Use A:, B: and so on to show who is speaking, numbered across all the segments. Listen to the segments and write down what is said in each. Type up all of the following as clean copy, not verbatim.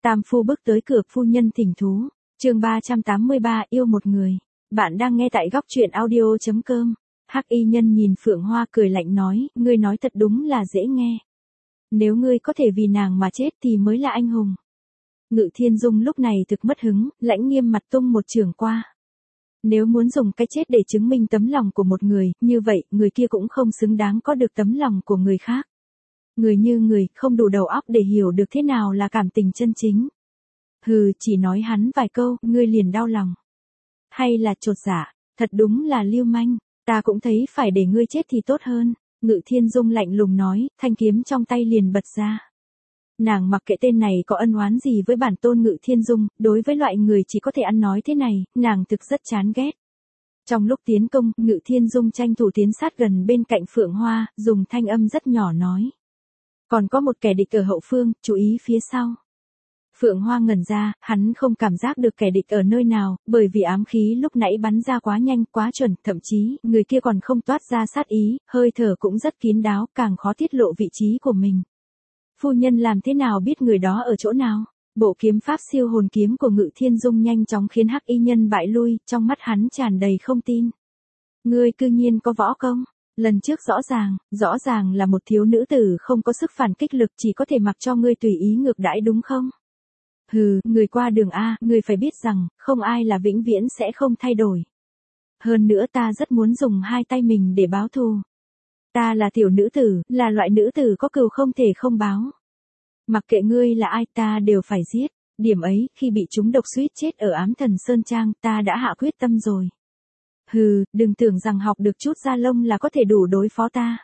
A: Tam phu bước tới cửa, phu nhân thỉnh thú. Chương 383, yêu một người. Bạn đang nghe tại góc truyện audio.com. Hắc y nhân nhìn Phượng Hoa cười lạnh nói, ngươi nói thật đúng là dễ nghe. Nếu ngươi có thể vì nàng mà chết thì mới là anh hùng. Ngự Thiên Dung lúc này thực mất hứng, lãnh nghiêm mặt tung một chưởng qua. Nếu muốn dùng cái chết để chứng minh tấm lòng của một người, như vậy, người kia cũng không xứng đáng có được tấm lòng của người khác. Người như người, không đủ đầu óc để hiểu được thế nào là cảm tình chân chính. Hừ, chỉ nói hắn vài câu, ngươi liền đau lòng. Hay là chột dạ, thật đúng là lưu manh, ta cũng thấy phải để ngươi chết thì tốt hơn. Ngự Thiên Dung lạnh lùng nói, thanh kiếm trong tay liền bật ra. Nàng mặc kệ tên này có ân oán gì với bản tôn Ngự Thiên Dung, đối với loại người chỉ có thể ăn nói thế này, nàng thực rất chán ghét. Trong lúc tiến công, Ngự Thiên Dung tranh thủ tiến sát gần bên cạnh Phượng Hoa, dùng thanh âm rất nhỏ nói. Còn có một kẻ địch ở hậu phương, chú ý phía sau. Phượng Hoa ngẩn ra, hắn không cảm giác được kẻ địch ở nơi nào, bởi vì ám khí lúc nãy bắn ra quá nhanh, quá chuẩn, thậm chí, người kia còn không toát ra sát ý, hơi thở cũng rất kín đáo, càng khó tiết lộ vị trí của mình. Phu nhân làm thế nào biết người đó ở chỗ nào? Bộ kiếm pháp siêu hồn kiếm của Ngự Thiên Dung nhanh chóng khiến Hắc y nhân bại lui, trong mắt hắn tràn đầy không tin. Ngươi cư nhiên có võ công. Lần trước rõ ràng là một thiếu nữ tử không có sức phản kích lực, chỉ có thể mặc cho ngươi tùy ý ngược đãi đúng không? Hừ, người qua đường A, ngươi phải biết rằng, không ai là vĩnh viễn sẽ không thay đổi. Hơn nữa ta rất muốn dùng hai tay mình để báo thù. Ta là tiểu nữ tử, là loại nữ tử có cừu không thể không báo. Mặc kệ ngươi là ai ta đều phải giết. Điểm ấy, khi bị chúng độc suýt chết ở Ám Thần Sơn Trang, ta đã hạ quyết tâm rồi. Hừ, đừng tưởng rằng học được chút da lông là có thể đủ đối phó ta.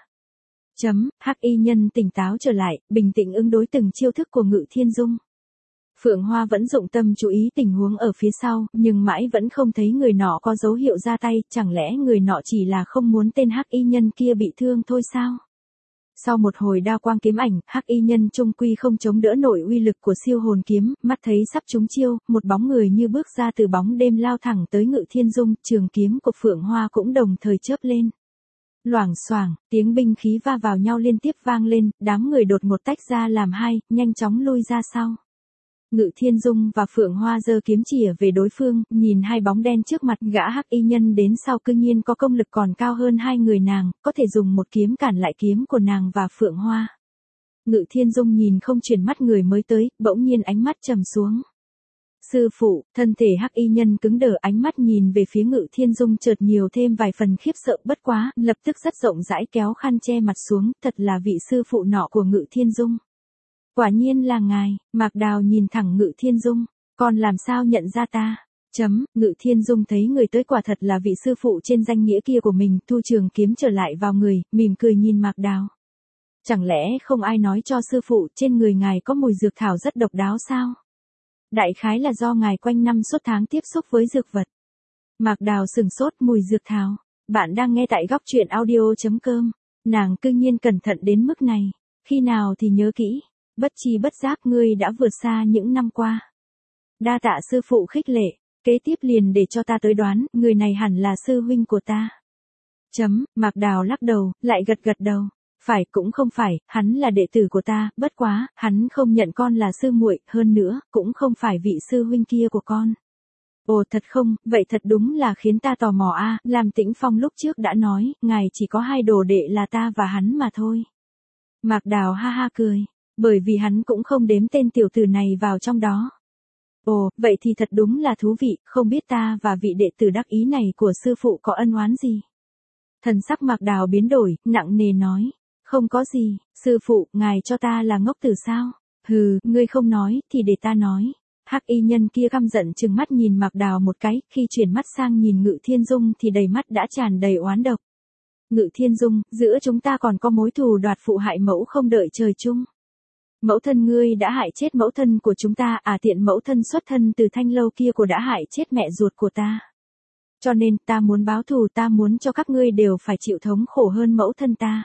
A: Hắc y nhân tỉnh táo trở lại, bình tĩnh ứng đối từng chiêu thức của Ngự Thiên Dung. Phượng Hoa vẫn dụng tâm chú ý tình huống ở phía sau, nhưng mãi vẫn không thấy người nọ có dấu hiệu ra tay, chẳng lẽ người nọ chỉ là không muốn tên Hắc y nhân kia bị thương thôi sao? Sau một hồi đao quang kiếm ảnh, Hắc y nhân trung quy không chống đỡ nổi uy lực của siêu hồn kiếm, mắt thấy sắp trúng chiêu, một bóng người như bước ra từ bóng đêm lao thẳng tới Ngự Thiên Dung, trường kiếm của Phượng Hoa cũng đồng thời chớp lên. Loảng xoảng, tiếng binh khí va vào nhau liên tiếp vang lên, đám người đột ngột tách ra làm hai, nhanh chóng lui ra sau. Ngự Thiên Dung và Phượng Hoa giơ kiếm chĩa về đối phương, nhìn hai bóng đen trước mặt, gã Hắc y nhân đến sau cư nhiên có công lực còn cao hơn hai người nàng, có thể dùng một kiếm cản lại kiếm của nàng và Phượng Hoa. Ngự Thiên Dung nhìn không chuyển mắt người mới tới, bỗng nhiên ánh mắt trầm xuống. Sư phụ, thân thể Hắc y nhân cứng đờ, ánh mắt nhìn về phía Ngự Thiên Dung chợt nhiều thêm vài phần khiếp sợ, bất quá, lập tức rất rộng rãi kéo khăn che mặt xuống, thật là vị sư phụ nọ của Ngự Thiên Dung. Quả nhiên là ngài. Mạc Đào nhìn thẳng Ngự Thiên Dung, còn làm sao nhận ra ta? Ngự Thiên Dung thấy người tới quả thật là vị sư phụ trên danh nghĩa kia của mình, thu trường kiếm trở lại vào người, mỉm cười nhìn Mạc Đào. Chẳng lẽ không ai nói cho sư phụ trên người ngài có mùi dược thảo rất độc đáo sao? Đại khái là do ngài quanh năm suốt tháng tiếp xúc với dược vật. Mạc Đào sừng sốt, mùi dược thảo. Bạn đang nghe tại góc truyện audio.com. Nàng cư nhiên cẩn thận đến mức này. Khi nào thì nhớ kỹ. Bất chi bất giác ngươi đã vượt xa những năm qua. Đa tạ sư phụ khích lệ, kế tiếp liền để cho ta tới đoán, người này hẳn là sư huynh của ta. Mạc Đào lắc đầu, lại gật đầu. Phải, cũng không phải, hắn là đệ tử của ta, bất quá, hắn không nhận con là sư muội, hơn nữa, cũng không phải vị sư huynh kia của con. Ồ thật không, vậy thật đúng là khiến ta tò mò a. Làm Tĩnh Phong lúc trước đã nói, ngài chỉ có hai đồ đệ là ta và hắn mà thôi. Mạc Đào ha ha cười. Bởi vì hắn cũng không đếm tên tiểu tử này vào trong đó. Ồ, vậy thì thật đúng là thú vị, không biết ta và vị đệ tử đắc ý này của sư phụ có ân oán gì. Thần sắc Mạc Đào biến đổi, nặng nề nói. Không có gì, sư phụ, ngài cho ta là ngốc tử sao? Hừ, ngươi không nói, thì để ta nói. Hắc y nhân kia căm giận trừng mắt nhìn Mạc Đào một cái, khi chuyển mắt sang nhìn Ngự Thiên Dung thì đầy mắt đã tràn đầy oán độc. Ngự Thiên Dung, giữa chúng ta còn có mối thù đoạt phụ hại mẫu không đợi trời chung. Mẫu thân ngươi đã hại chết mẫu thân của chúng ta, tiện mẫu thân xuất thân từ Thanh Lâu kia của đã hại chết mẹ ruột của ta. Cho nên, ta muốn báo thù, ta muốn cho các ngươi đều phải chịu thống khổ hơn mẫu thân ta.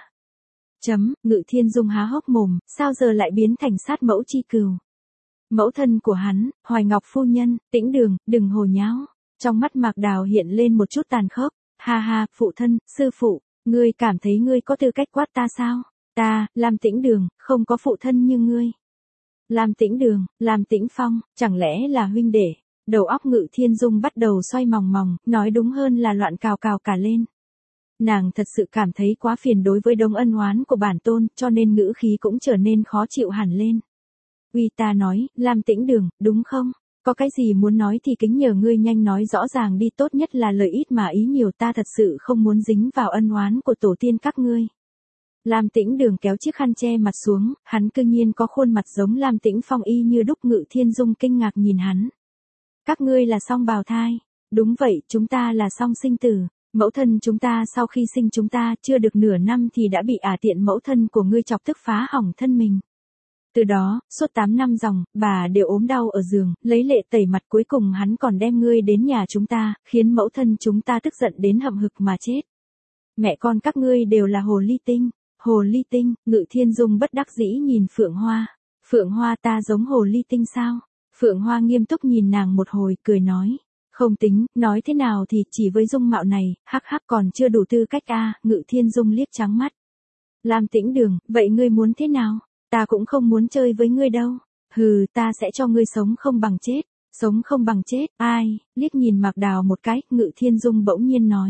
A: Ngự Thiên Dung há hốc mồm, sao giờ lại biến thành sát mẫu chi cừu. Mẫu thân của hắn, Hoài Ngọc phu nhân, Tĩnh Đường, đừng hồ nháo. Trong mắt Mạc Đào hiện lên một chút tàn khốc, ha ha, phụ thân, sư phụ, ngươi cảm thấy ngươi có tư cách quát ta sao? Ta, Lam Tĩnh Đường, không có phụ thân như ngươi. Lam Tĩnh Đường, Lam Tĩnh Phong, chẳng lẽ là huynh đệ? Đầu óc Ngự Thiên Dung bắt đầu xoay mòng mòng, nói đúng hơn là loạn cào cào cả lên. Nàng thật sự cảm thấy quá phiền đối với đống ân oán của bản tôn, cho nên ngữ khí cũng trở nên khó chịu hẳn lên. Uy, ta nói, Lam Tĩnh Đường, đúng không? Có cái gì muốn nói thì kính nhờ ngươi nhanh nói rõ ràng đi, tốt nhất là lời ít mà ý nhiều, ta thật sự không muốn dính vào ân oán của tổ tiên các ngươi. Lam Tĩnh Đường kéo chiếc khăn che mặt xuống, hắn cư nhiên có khuôn mặt giống Lam Tĩnh Phong y như đúc. Ngự Thiên Dung kinh ngạc nhìn hắn. Các ngươi là song bào thai. Đúng vậy, chúng ta là song sinh tử. Mẫu thân chúng ta sau khi sinh chúng ta chưa được nửa năm thì đã bị tiện mẫu thân của ngươi chọc tức phá hỏng thân mình. Từ đó, suốt 8 năm dòng, bà đều ốm đau ở giường, lấy lệ tẩy mặt, cuối cùng hắn còn đem ngươi đến nhà chúng ta, khiến mẫu thân chúng ta tức giận đến hậm hực mà chết. Mẹ con các ngươi đều là hồ ly tinh. Hồ ly tinh, Ngự Thiên Dung bất đắc dĩ nhìn Phượng Hoa. Phượng Hoa, ta giống hồ ly tinh sao? Phượng Hoa nghiêm túc nhìn nàng một hồi, cười nói. Không tính, nói thế nào thì chỉ với dung mạo này, hắc hắc còn chưa đủ tư cách a. Ngự Thiên Dung liếc trắng mắt. Lam Tĩnh Đường, vậy ngươi muốn thế nào? Ta cũng không muốn chơi với ngươi đâu. Hừ, ta sẽ cho ngươi sống không bằng chết. Sống không bằng chết, ai? Liếc nhìn Mạc Đào một cái, Ngự Thiên Dung bỗng nhiên nói.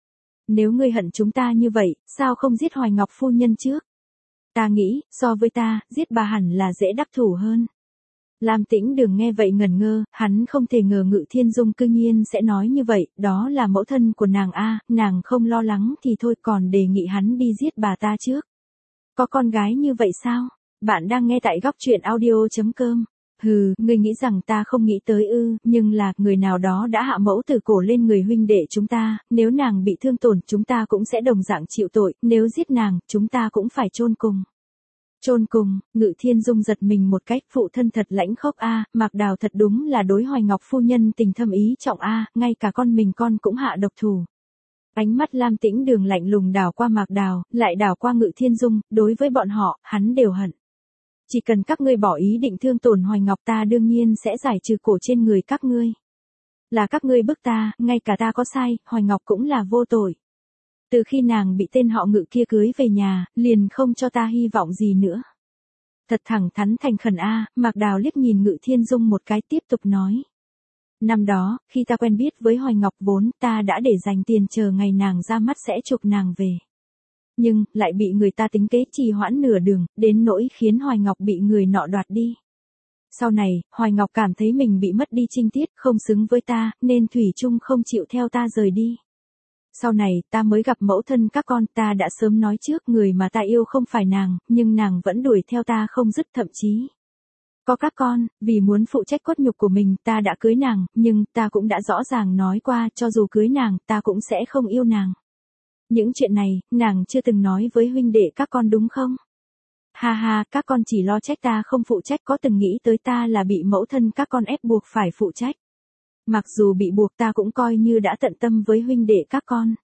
A: Nếu ngươi hận chúng ta như vậy, sao không giết Hoài Ngọc phu nhân trước? Ta nghĩ, so với ta, giết bà hẳn là dễ đắc thủ hơn. Lam Tĩnh Đường nghe vậy ngẩn ngơ, hắn không thể ngờ Ngự Thiên Dung cư nhiên sẽ nói như vậy, đó là mẫu thân của nàng a, nàng không lo lắng thì thôi, còn đề nghị hắn đi giết bà ta trước. Có con gái như vậy sao? Bạn đang nghe tại góc truyện audio.com. Hừ, ngươi nghĩ rằng ta không nghĩ tới ư, nhưng là, người nào đó đã hạ mẫu tử cổ lên người huynh đệ chúng ta, nếu nàng bị thương tổn, chúng ta cũng sẽ đồng dạng chịu tội, nếu giết nàng, chúng ta cũng phải chôn cùng. Chôn cùng, Ngự Thiên Dung giật mình một cách, phụ thân thật lãnh khốc a, Mạc Đào thật đúng là đối Hoài Ngọc phu nhân tình thâm ý trọng a, ngay cả con mình con cũng hạ độc thủ. Ánh mắt Lam Tĩnh Đường lạnh lùng đảo qua Mạc Đào, lại đảo qua Ngự Thiên Dung, đối với bọn họ, hắn đều hận. Chỉ cần các ngươi bỏ ý định thương tổn Hoài Ngọc, ta đương nhiên sẽ giải trừ cổ trên người các ngươi. Là các ngươi bức ta, ngay cả ta có sai, Hoài Ngọc cũng là vô tội. Từ khi nàng bị tên họ Ngự kia cưới về nhà, liền không cho ta hy vọng gì nữa. Thật thẳng thắn thành khẩn a. Mạc Đào liếc nhìn Ngự Thiên Dung một cái, tiếp tục nói. Năm đó, khi ta quen biết với Hoài Ngọc vốn ta đã để dành tiền chờ ngày nàng ra mắt sẽ chuộc nàng về. Nhưng, lại bị người ta tính kế trì hoãn nửa đường, đến nỗi khiến Hoài Ngọc bị người nọ đoạt đi. Sau này, Hoài Ngọc cảm thấy mình bị mất đi trinh tiết, không xứng với ta, nên thủy chung không chịu theo ta rời đi. Sau này, ta mới gặp mẫu thân các con, ta đã sớm nói trước, người mà ta yêu không phải nàng, nhưng nàng vẫn đuổi theo ta không dứt, thậm chí. Có các con, vì muốn phụ trách cốt nhục của mình, ta đã cưới nàng, nhưng ta cũng đã rõ ràng nói qua, cho dù cưới nàng, ta cũng sẽ không yêu nàng. Những chuyện này, nàng chưa từng nói với huynh đệ các con đúng không? Ha ha, các con chỉ lo trách ta không phụ trách, có từng nghĩ tới ta là bị mẫu thân các con ép buộc phải phụ trách. Mặc dù bị buộc ta cũng coi như đã tận tâm với huynh đệ các con.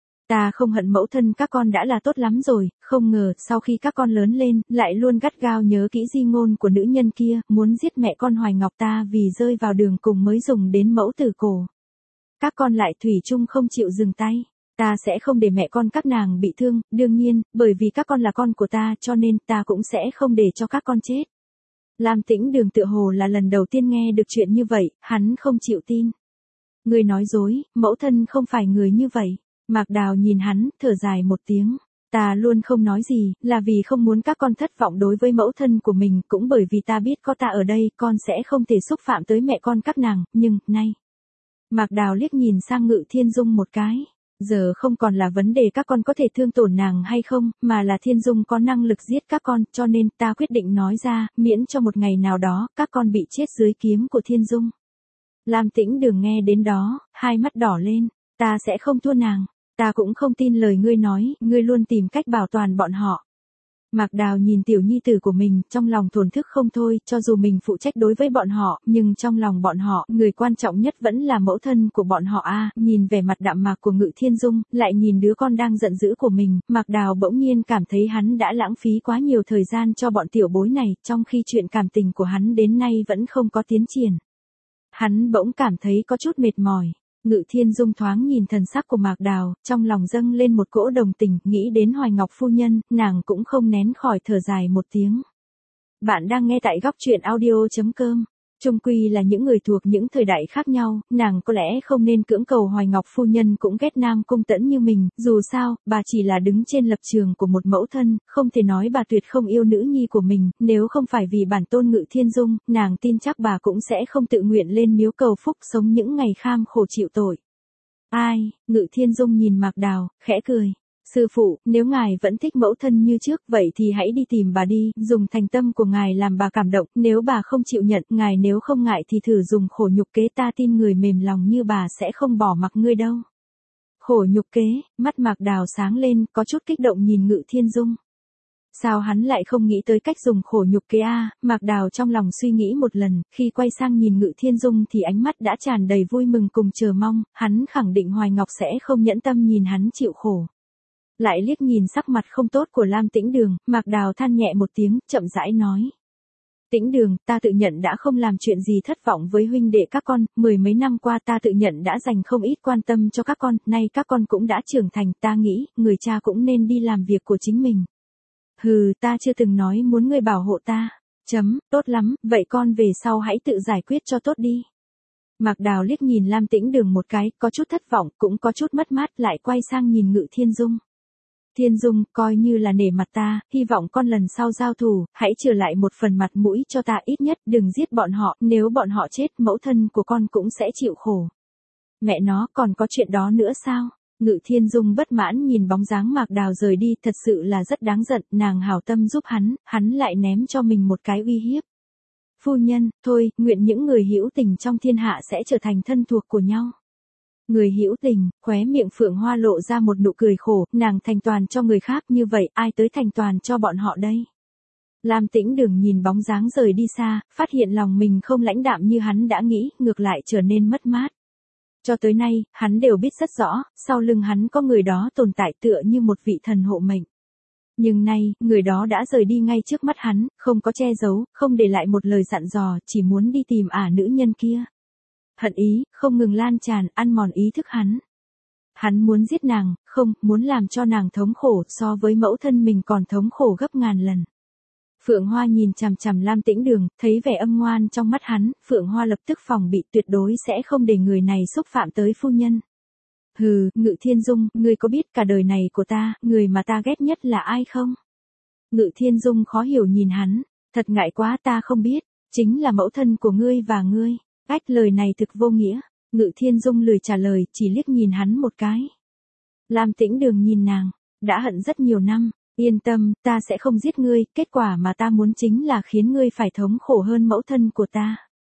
A: Ta không hận mẫu thân các con đã là tốt lắm rồi, không ngờ sau khi các con lớn lên, lại luôn gắt gao nhớ kỹ di ngôn của nữ nhân kia, muốn giết mẹ con Hoài Ngọc ta vì rơi vào đường cùng mới dùng đến mẫu tử cổ. Các con lại thủy chung không chịu dừng tay. Ta sẽ không để mẹ con các nàng bị thương, đương nhiên, bởi vì các con là con của ta cho nên ta cũng sẽ không để cho các con chết. Lam Tĩnh Đường tựa hồ là lần đầu tiên nghe được chuyện như vậy, hắn không chịu tin. Ngươi nói dối, mẫu thân không phải người như vậy. Mạc Đào nhìn hắn, thở dài một tiếng. Ta luôn không nói gì, là vì không muốn các con thất vọng đối với mẫu thân của mình, cũng bởi vì ta biết có ta ở đây, con sẽ không thể xúc phạm tới mẹ con các nàng, nhưng, nay. Mạc Đào liếc nhìn sang Ngự Thiên Dung một cái. Giờ không còn là vấn đề các con có thể thương tổn nàng hay không, mà là Thiên Dung có năng lực giết các con, cho nên ta quyết định nói ra, miễn cho một ngày nào đó, các con bị chết dưới kiếm của Thiên Dung. Lam Tĩnh Đường nghe đến đó, hai mắt đỏ lên, ta sẽ không thua nàng, ta cũng không tin lời ngươi nói, ngươi luôn tìm cách bảo toàn bọn họ. Mạc Đào nhìn tiểu nhi tử của mình, trong lòng thổn thức không thôi, cho dù mình phụ trách đối với bọn họ, nhưng trong lòng bọn họ, người quan trọng nhất vẫn là mẫu thân của bọn họ a. Nhìn vẻ mặt đạm mạc của Ngự Thiên Dung, lại nhìn đứa con đang giận dữ của mình, Mạc Đào bỗng nhiên cảm thấy hắn đã lãng phí quá nhiều thời gian cho bọn tiểu bối này, trong khi chuyện cảm tình của hắn đến nay vẫn không có tiến triển. Hắn bỗng cảm thấy có chút mệt mỏi. Ngự Thiên Dung thoáng nhìn thần sắc của Mạc Đào, trong lòng dâng lên một cỗ đồng tình, nghĩ đến Hoài Ngọc phu nhân, nàng cũng không nén khỏi thở dài một tiếng. Bạn đang nghe tại góc truyện audio.com. Chung quy là những người thuộc những thời đại khác nhau, nàng có lẽ không nên cưỡng cầu Hoài Ngọc phu nhân cũng ghét Nam Cung Tẫn như mình, dù sao, bà chỉ là đứng trên lập trường của một mẫu thân, không thể nói bà tuyệt không yêu nữ nhi của mình, nếu không phải vì bản tôn Ngự Thiên Dung, nàng tin chắc bà cũng sẽ không tự nguyện lên miếu cầu phúc sống những ngày kham khổ chịu tội. Ai, Ngự Thiên Dung nhìn Mạc Đào, khẽ cười. Sư phụ, nếu ngài vẫn thích mẫu thân như trước, vậy thì hãy đi tìm bà đi, dùng thành tâm của ngài làm bà cảm động, nếu bà không chịu nhận, ngài nếu không ngại thì thử dùng khổ nhục kế, ta tin người mềm lòng như bà sẽ không bỏ mặc ngươi đâu. Khổ nhục kế, mắt Mạc Đào sáng lên, có chút kích động nhìn Ngự Thiên Dung. Sao hắn lại không nghĩ tới cách dùng khổ nhục kế a? Mạc Đào trong lòng suy nghĩ một lần, khi quay sang nhìn Ngự Thiên Dung thì ánh mắt đã tràn đầy vui mừng cùng chờ mong, hắn khẳng định Hoài Ngọc sẽ không nhẫn tâm nhìn hắn chịu khổ. Lại liếc nhìn sắc mặt không tốt của Lam Tĩnh Đường, Mạc Đào than nhẹ một tiếng, chậm rãi nói. Tĩnh Đường, ta tự nhận đã không làm chuyện gì thất vọng với huynh đệ các con, 10 mấy năm qua ta tự nhận đã dành không ít quan tâm cho các con, nay các con cũng đã trưởng thành, ta nghĩ, người cha cũng nên đi làm việc của chính mình. Hừ, ta chưa từng nói muốn ngươi bảo hộ ta. Tốt lắm, vậy con về sau hãy tự giải quyết cho tốt đi. Mạc Đào liếc nhìn Lam Tĩnh Đường một cái, có chút thất vọng, cũng có chút mất mát, lại quay sang nhìn Ngự Thiên Dung. Thiên Dung, coi như là nể mặt ta, hy vọng con lần sau giao thủ, hãy trở lại một phần mặt mũi cho ta, ít nhất đừng giết bọn họ, nếu bọn họ chết, mẫu thân của con cũng sẽ chịu khổ. Mẹ nó, còn có chuyện đó nữa sao? Ngự Thiên Dung bất mãn nhìn bóng dáng Mạc Đào rời đi, thật sự là rất đáng giận, nàng hảo tâm giúp hắn lại ném cho mình một cái uy hiếp. Phu nhân, thôi, nguyện những người hữu tình trong thiên hạ sẽ trở thành thân thuộc của nhau. Người hữu tình, khóe miệng Phượng Hoa lộ ra một nụ cười khổ, nàng thành toàn cho người khác như vậy, ai tới thành toàn cho bọn họ đây? Lam Tĩnh Đường nhìn bóng dáng rời đi xa, phát hiện lòng mình không lãnh đạm như hắn đã nghĩ, ngược lại trở nên mất mát. Cho tới nay, hắn đều biết rất rõ, sau lưng hắn có người đó tồn tại tựa như một vị thần hộ mệnh. Nhưng nay, người đó đã rời đi ngay trước mắt hắn, không có che giấu, không để lại một lời dặn dò, chỉ muốn đi tìm nữ nhân kia. Hận ý, không ngừng lan tràn, ăn mòn ý thức hắn. Hắn muốn giết nàng, không, muốn làm cho nàng thống khổ, so với mẫu thân mình còn thống khổ gấp ngàn lần. Phượng Hoa nhìn chằm chằm Lam Tĩnh Đường, thấy vẻ âm ngoan trong mắt hắn, Phượng Hoa lập tức phòng bị, tuyệt đối sẽ không để người này xúc phạm tới phu nhân. Hừ, Ngự Thiên Dung, ngươi có biết cả đời này của ta, người mà ta ghét nhất là ai không? Ngự Thiên Dung khó hiểu nhìn hắn, thật ngại quá, ta không biết, chính là mẫu thân của ngươi và ngươi. Ách, lời này thực vô nghĩa. Ngự Thiên Dung lười trả lời, chỉ liếc nhìn hắn một cái. Lam Tĩnh Đường nhìn nàng, đã hận rất nhiều năm, yên tâm, ta sẽ không giết ngươi, kết quả mà ta muốn chính là khiến ngươi phải thống khổ hơn mẫu thân của ta.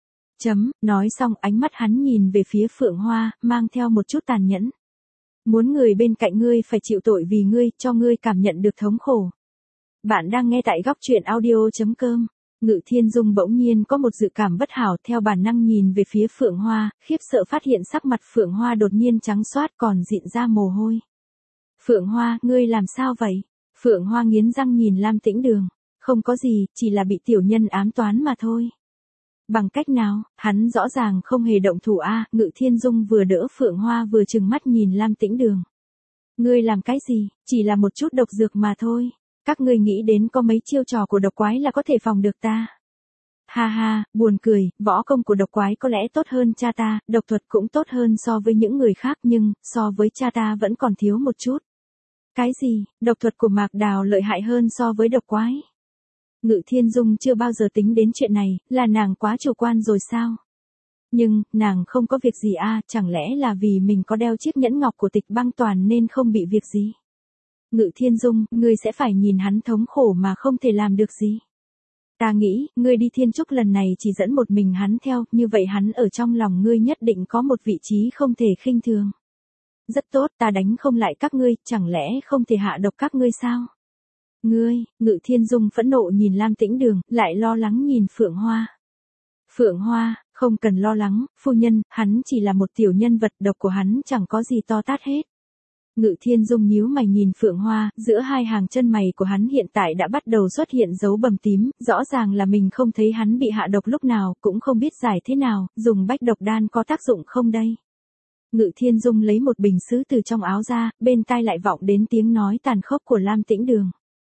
A: Nói xong ánh mắt hắn nhìn về phía Phượng Hoa, mang theo một chút tàn nhẫn. Muốn người bên cạnh ngươi phải chịu tội vì ngươi, cho ngươi cảm nhận được thống khổ. Bạn đang nghe tại góc truyện audio.com. Ngự Thiên Dung bỗng nhiên có một dự cảm bất hảo, theo bản năng nhìn về phía Phượng Hoa, khiếp sợ phát hiện sắc mặt Phượng Hoa đột nhiên trắng xoát còn dịn ra mồ hôi. Phượng Hoa, ngươi làm sao vậy? Phượng Hoa nghiến răng nhìn Lam Tĩnh Đường. Không có gì, chỉ là bị tiểu nhân ám toán mà thôi. Bằng cách nào? Hắn rõ ràng không hề động thủ a. Ngự Thiên Dung vừa đỡ Phượng Hoa vừa trừng mắt nhìn Lam Tĩnh Đường. Ngươi làm cái gì? Chỉ là một chút độc dược mà thôi. Các ngươi nghĩ đến có mấy chiêu trò của độc quái là có thể phòng được ta. Ha ha, buồn cười, võ công của độc quái có lẽ tốt hơn cha ta, độc thuật cũng tốt hơn so với những người khác nhưng, so với cha ta vẫn còn thiếu một chút. Cái gì, độc thuật của Mạc Đào lợi hại hơn so với độc quái? Ngự Thiên Dung chưa bao giờ tính đến chuyện này, là nàng quá chủ quan rồi sao? Nhưng, nàng không có việc gì chẳng lẽ là vì mình có đeo chiếc nhẫn ngọc của Tịch Băng Toàn nên không bị việc gì? Ngự Thiên Dung, ngươi sẽ phải nhìn hắn thống khổ mà không thể làm được gì. Ta nghĩ, ngươi đi Thiên Trúc lần này chỉ dẫn một mình hắn theo, như vậy hắn ở trong lòng ngươi nhất định có một vị trí không thể khinh thường. Rất tốt, ta đánh không lại các ngươi, chẳng lẽ không thể hạ độc các ngươi sao? Ngươi, Ngự Thiên Dung phẫn nộ nhìn Lam Tĩnh Đường, lại lo lắng nhìn Phượng Hoa. Phượng Hoa, không cần lo lắng, phu nhân, hắn chỉ là một tiểu nhân vật, độc của hắn chẳng có gì to tát hết. Ngự Thiên Dung nhíu mày nhìn Phượng Hoa, giữa hai hàng chân mày của hắn hiện tại đã bắt đầu xuất hiện dấu bầm tím, rõ ràng là mình không thấy hắn bị hạ độc lúc nào, cũng không biết giải thế nào, dùng bách độc đan có tác dụng không đây? Ngự Thiên Dung lấy một bình sứ từ trong áo ra, bên tai lại vọng đến tiếng nói tàn khốc của Lam Tĩnh Đường.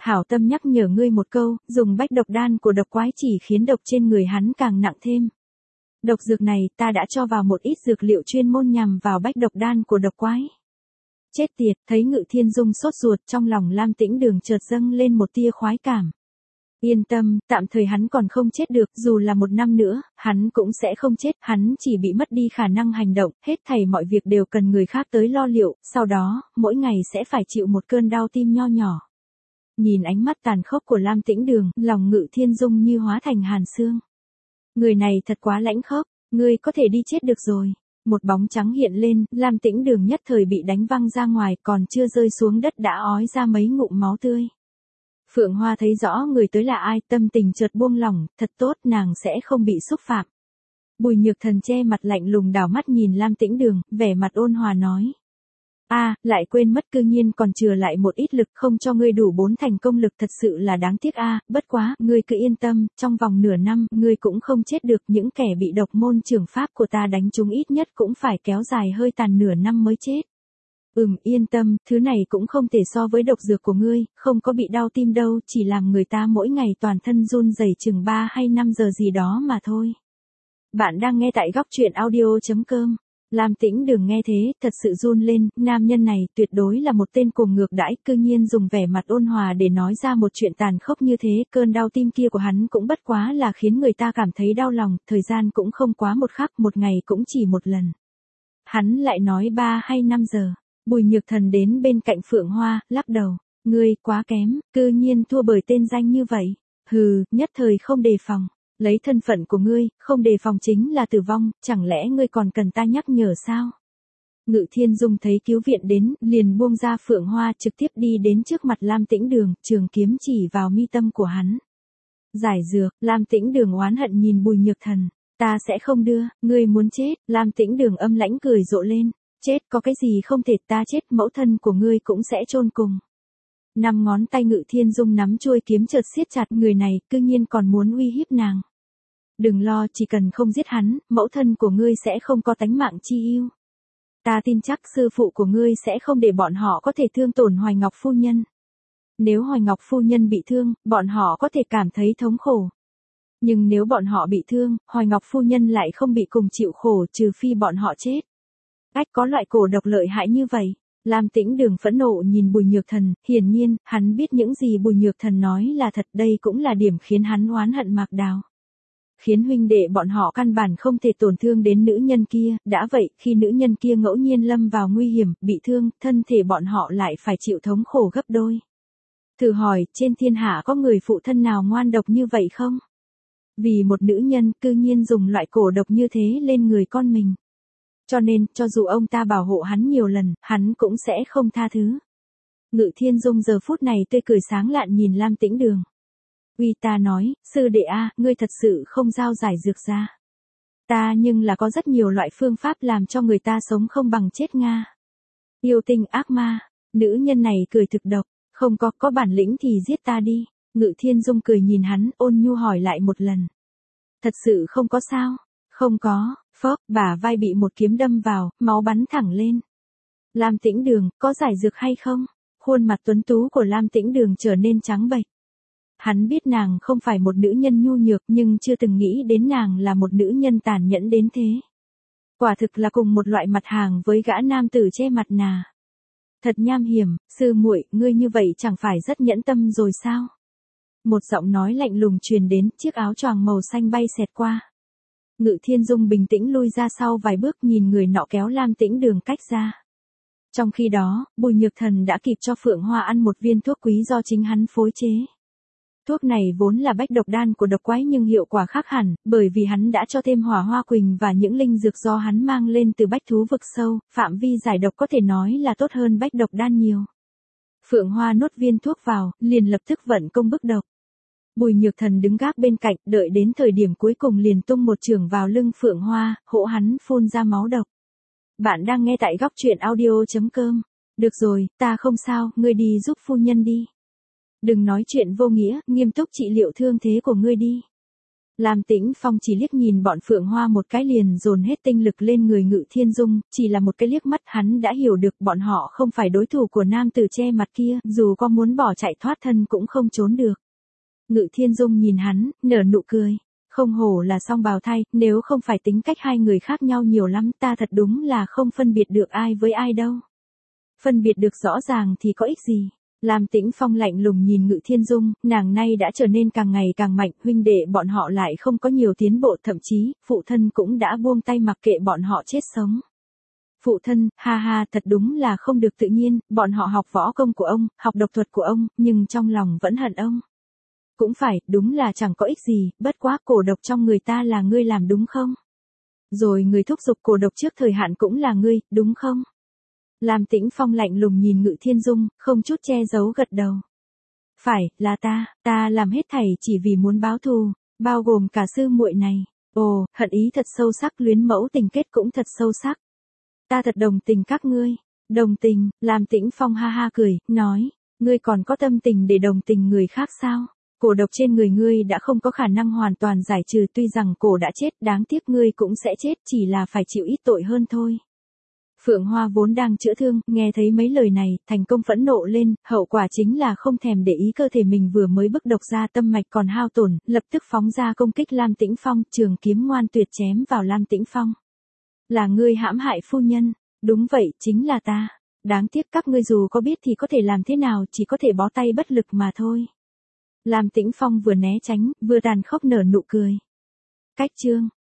A: Hảo tâm nhắc nhở ngươi một câu, dùng bách độc đan của độc quái chỉ khiến độc trên người hắn càng nặng thêm. Độc dược này ta đã cho vào một ít dược liệu chuyên môn nhằm vào bách độc đan của độc quái. Chết tiệt, thấy Ngự Thiên Dung sốt ruột, trong lòng Lam Tĩnh Đường chợt dâng lên một tia khoái cảm. Yên tâm, tạm thời hắn còn không chết được, dù là 1 năm nữa, hắn cũng sẽ không chết, hắn chỉ bị mất đi khả năng hành động, hết thảy mọi việc đều cần người khác tới lo liệu, sau đó, mỗi ngày sẽ phải chịu một cơn đau tim nho nhỏ. Nhìn ánh mắt tàn khốc của Lam Tĩnh Đường, lòng Ngự Thiên Dung như hóa thành hàn xương. Người này thật quá lãnh khốc, ngươi có thể đi chết được rồi. Một bóng trắng hiện lên, Lam Tĩnh Đường nhất thời bị đánh văng ra ngoài, còn chưa rơi xuống đất đã ói ra mấy ngụm máu tươi. Phượng Hoa thấy rõ người tới là ai, tâm tình chợt buông lỏng, thật tốt, nàng sẽ không bị xúc phạm. Bùi Nhược Thần che mặt lạnh lùng đảo mắt nhìn Lam Tĩnh Đường, vẻ mặt ôn hòa nói. Lại quên mất, cư nhiên còn chừa lại một ít lực, không cho ngươi đủ 4 thành công lực, thật sự là đáng tiếc bất quá, ngươi cứ yên tâm, trong vòng nửa năm, ngươi cũng không chết được, những kẻ bị độc môn trưởng pháp của ta đánh trúng ít nhất cũng phải kéo dài hơi tàn nửa năm mới chết. Yên tâm, thứ này cũng không thể so với độc dược của ngươi, không có bị đau tim đâu, chỉ làm người ta mỗi ngày toàn thân run rẩy chừng 3 hay 5 giờ gì đó mà thôi. Bạn đang nghe tại góc truyện audio.com. Lam Tĩnh Đường nghe thế, thật sự run lên, nam nhân này tuyệt đối là một tên cuồng ngược đãi, cư nhiên dùng vẻ mặt ôn hòa để nói ra một chuyện tàn khốc như thế, cơn đau tim kia của hắn cũng bất quá là khiến người ta cảm thấy đau lòng, thời gian cũng không quá một khắc, một ngày cũng chỉ một lần. Hắn lại nói 3 hay 5 giờ, Bùi Nhược Thần đến bên cạnh Phượng Hoa, lắc đầu, ngươi quá kém, cư nhiên thua bởi tên danh như vậy, nhất thời không đề phòng. Lấy thân phận của ngươi, không đề phòng chính là tử vong, chẳng lẽ ngươi còn cần ta nhắc nhở sao? Ngự Thiên Dung thấy cứu viện đến, liền buông ra Phượng Hoa trực tiếp đi đến trước mặt Lam Tĩnh Đường, trường kiếm chỉ vào mi tâm của hắn. Giải dược, Lam Tĩnh Đường oán hận nhìn Bùi Nhược Thần, ta sẽ không đưa, ngươi muốn chết, Lam Tĩnh Đường âm lãnh cười rộ lên, chết có cái gì không thể, ta chết mẫu thân của ngươi cũng sẽ chôn cùng. 5 ngón tay Ngự Thiên Dung nắm chuôi kiếm chợt siết chặt, người này cư nhiên còn muốn uy hiếp nàng. Đừng lo, chỉ cần không giết hắn, mẫu thân của ngươi sẽ không có tánh mạng chi ưu. Ta tin chắc sư phụ của ngươi sẽ không để bọn họ có thể thương tổn Hoài Ngọc phu nhân. Nếu Hoài Ngọc phu nhân bị thương, bọn họ có thể cảm thấy thống khổ. Nhưng nếu bọn họ bị thương, Hoài Ngọc phu nhân lại không bị cùng chịu khổ, trừ phi bọn họ chết. Có loại cổ độc lợi hại như vậy. Lam Tĩnh Đường phẫn nộ nhìn Bùi Nhược Thần, hiển nhiên, hắn biết những gì Bùi Nhược Thần nói là thật, đây cũng là điểm khiến hắn oán hận Mạc Đào. Khiến huynh đệ bọn họ căn bản không thể tổn thương đến nữ nhân kia, đã vậy, khi nữ nhân kia ngẫu nhiên lâm vào nguy hiểm, bị thương, thân thể bọn họ lại phải chịu thống khổ gấp đôi. Thử hỏi, trên thiên hạ có người phụ thân nào ngoan độc như vậy không? Vì một nữ nhân, cư nhiên dùng loại cổ độc như thế lên người con mình. Cho nên, cho dù ông ta bảo hộ hắn nhiều lần, hắn cũng sẽ không tha thứ. Ngự Thiên Dung giờ phút này tươi cười sáng lạn nhìn Lam Tĩnh Đường. Uy, ta nói, sư đệ ngươi thật sự không giao giải dược ra. Ta nhưng là có rất nhiều loại phương pháp làm cho người ta sống không bằng chết Nga. Yêu tinh ác ma, nữ nhân này cười thực độc, không có bản lĩnh thì giết ta đi. Ngự Thiên Dung cười nhìn hắn, ôn nhu hỏi lại một lần. Thật sự không có sao? Không có, bả vai bị một kiếm đâm vào, máu bắn thẳng lên. Lam Tĩnh Đường, có giải dược hay không? Khuôn mặt tuấn tú của Lam Tĩnh Đường trở nên trắng bệch. Hắn biết nàng không phải một nữ nhân nhu nhược, nhưng chưa từng nghĩ đến nàng là một nữ nhân tàn nhẫn đến thế. Quả thực là cùng một loại mặt hàng với gã nam tử che mặt nà. Thật nham hiểm, sư muội, ngươi như vậy chẳng phải rất nhẫn tâm rồi sao? Một giọng nói lạnh lùng truyền đến, chiếc áo choàng màu xanh bay xẹt qua. Ngự Thiên Dung bình tĩnh lui ra sau vài bước, nhìn người nọ kéo Lam Tĩnh Đường cách ra. Trong khi đó, Bùi Nhược Thần đã kịp cho Phượng Hoa ăn một viên thuốc quý do chính hắn phối chế. Thuốc này vốn là bách độc đan của độc quái nhưng hiệu quả khác hẳn, bởi vì hắn đã cho thêm hỏa hoa quỳnh và những linh dược do hắn mang lên từ bách thú vực sâu, phạm vi giải độc có thể nói là tốt hơn bách độc đan nhiều. Phượng Hoa nuốt viên thuốc vào, liền lập tức vận công bức độc. Bùi Nhược Thần đứng gác bên cạnh, đợi đến thời điểm cuối cùng liền tung một chưởng vào lưng Phượng Hoa, hỗ hắn phun ra máu độc. Bạn đang nghe tại góc truyện audio.com. Được rồi, ta không sao, ngươi đi giúp phu nhân đi. Đừng nói chuyện vô nghĩa, nghiêm túc trị liệu thương thế của ngươi đi. Lam Tĩnh Phong chỉ liếc nhìn bọn Phượng Hoa một cái liền dồn hết tinh lực lên người Ngự Thiên Dung, chỉ là một cái liếc mắt hắn đã hiểu được bọn họ không phải đối thủ của nam tử che mặt kia, dù có muốn bỏ chạy thoát thân cũng không trốn được. Ngự Thiên Dung nhìn hắn, nở nụ cười. Không hổ là song bào thai, nếu không phải tính cách hai người khác nhau nhiều lắm ta thật đúng là không phân biệt được ai với ai đâu. Phân biệt được rõ ràng thì có ích gì. Lam Tĩnh Phong lạnh lùng nhìn Ngự Thiên Dung, nàng nay đã trở nên càng ngày càng mạnh, huynh đệ bọn họ lại không có nhiều tiến bộ, thậm chí, phụ thân cũng đã buông tay mặc kệ bọn họ chết sống. Phụ thân, ha ha, thật đúng là không được tự nhiên, bọn họ học võ công của ông, học độc thuật của ông, nhưng trong lòng vẫn hận ông. Cũng phải, đúng là chẳng có ích gì, bất quá cổ độc trong người ta là ngươi làm đúng không? Rồi người thúc giục cổ độc trước thời hạn cũng là ngươi, đúng không? Lam Tĩnh Phong lạnh lùng nhìn Ngự Thiên Dung, không chút che giấu gật đầu. Phải, là ta làm hết thảy chỉ vì muốn báo thù, bao gồm cả sư muội này. Ồ, hận ý thật sâu sắc, luyến mẫu tình kết cũng thật sâu sắc. Ta thật đồng tình các ngươi. Đồng tình, Lam Tĩnh Phong ha ha cười, nói, ngươi còn có tâm tình để đồng tình người khác sao? Cổ độc trên người ngươi đã không có khả năng hoàn toàn giải trừ, tuy rằng cổ đã chết, đáng tiếc ngươi cũng sẽ chết, chỉ là phải chịu ít tội hơn thôi. Phượng Hoa vốn đang chữa thương, nghe thấy mấy lời này, thành công phẫn nộ lên, hậu quả chính là không thèm để ý cơ thể mình vừa mới bức độc ra, tâm mạch còn hao tổn, lập tức phóng ra công kích Lam Tĩnh Phong, trường kiếm ngoan tuyệt chém vào Lam Tĩnh Phong. Là ngươi hãm hại phu nhân, đúng vậy, chính là ta. Đáng tiếc các ngươi dù có biết thì có thể làm thế nào, chỉ có thể bó tay bất lực mà thôi. Lam Tĩnh Phong vừa né tránh, vừa tàn khốc nở nụ cười. Cách chương